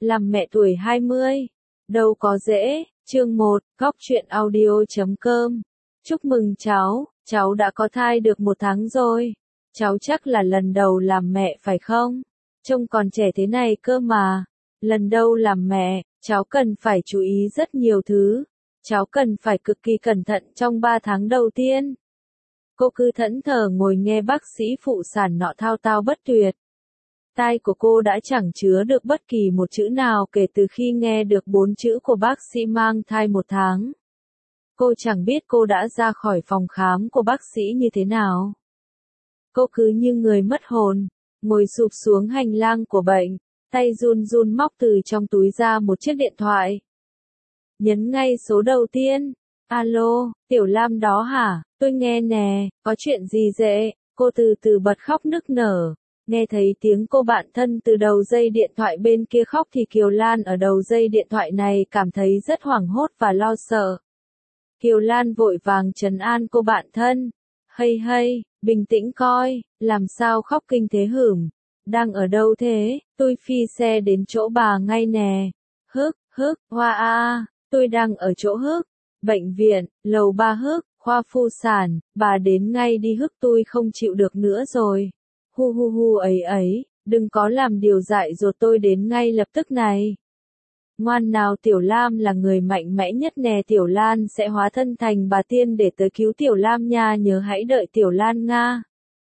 Làm mẹ tuổi 20, đâu có dễ. Chương 1, Góc truyện audio.com. Chúc mừng cháu đã có thai được 1 tháng rồi. Cháu chắc là lần đầu làm mẹ phải không? Trông còn trẻ thế này cơ mà. Lần đầu làm mẹ, cháu cần phải chú ý rất nhiều thứ. Cháu cần phải cực kỳ cẩn thận trong 3 tháng đầu tiên. Cô cứ thẫn thờ ngồi nghe bác sĩ phụ sản nọ thao thao bất tuyệt. Tai của cô đã chẳng chứa được bất kỳ một chữ nào kể từ khi nghe được 4 chữ của bác sĩ mang thai 1 tháng. Cô chẳng biết cô đã ra khỏi phòng khám của bác sĩ như thế nào. Cô cứ như người mất hồn, ngồi sụp xuống hành lang của bệnh, tay run run móc từ trong túi ra một chiếc điện thoại. Nhấn ngay số đầu tiên. Alo, Tiểu Lam đó hả? Tôi nghe nè, có chuyện gì vậy? Cô từ từ bật khóc nức nở. Nghe thấy tiếng cô bạn thân từ đầu dây điện thoại bên kia khóc thì Kiều Lan ở đầu dây điện thoại này cảm thấy rất hoảng hốt và lo sợ. Kiều Lan vội vàng trấn an cô bạn thân. Hay, bình tĩnh coi, làm sao khóc kinh thế hửm? Đang ở đâu thế? Tôi phi xe đến chỗ bà ngay nè. Hoa a, tôi đang ở chỗ bệnh viện, lầu 3 khoa phụ sản, bà đến ngay đi tôi không chịu được nữa rồi. Hu ấy, đừng có làm điều dại dột tôi đến ngay lập tức này. Ngoan nào Tiểu Lam là người mạnh mẽ nhất nè, Tiểu Lan sẽ hóa thân thành bà tiên để tới cứu Tiểu Lam nha, nhớ hãy đợi Tiểu Lan nga.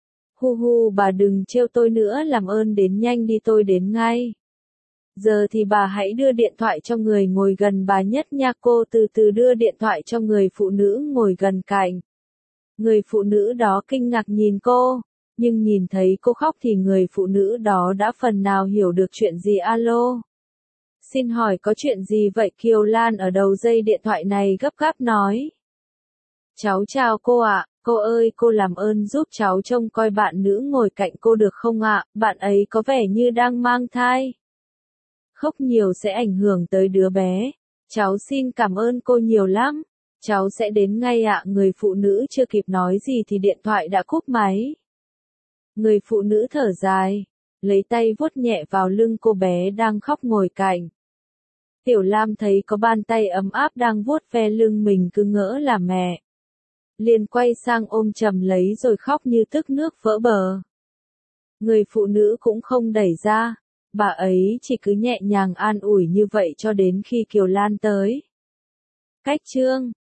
Bà đừng trêu tôi nữa, làm ơn đến nhanh đi, tôi đến ngay. Giờ thì bà hãy đưa điện thoại cho người ngồi gần bà nhất nha. Cô từ từ đưa điện thoại cho người phụ nữ ngồi gần cạnh. Người phụ nữ đó kinh ngạc nhìn cô, nhưng nhìn thấy cô khóc thì người phụ nữ đó đã phần nào hiểu được chuyện gì. Alo. Xin hỏi có chuyện gì vậy? Kiều Lan ở đầu dây điện thoại này gấp gáp nói. Cháu chào cô ạ, cô ơi, cô làm ơn giúp cháu trông coi bạn nữ ngồi cạnh cô được không ạ? Bạn ấy có vẻ như đang mang thai. Khóc nhiều sẽ ảnh hưởng tới đứa bé. Cháu xin cảm ơn cô nhiều lắm. Cháu sẽ đến ngay ạ. Người phụ nữ chưa kịp nói gì thì điện thoại đã cúp máy. Người phụ nữ thở dài, lấy tay vuốt nhẹ vào lưng cô bé đang khóc ngồi cạnh. Tiểu Lam thấy có bàn tay ấm áp đang vuốt ve lưng mình cứ ngỡ là mẹ. Liền quay sang ôm chầm lấy rồi khóc như tức nước vỡ bờ. Người phụ nữ cũng không đẩy ra, bà ấy chỉ cứ nhẹ nhàng an ủi như vậy cho đến khi Kiều Lan tới. Cách chương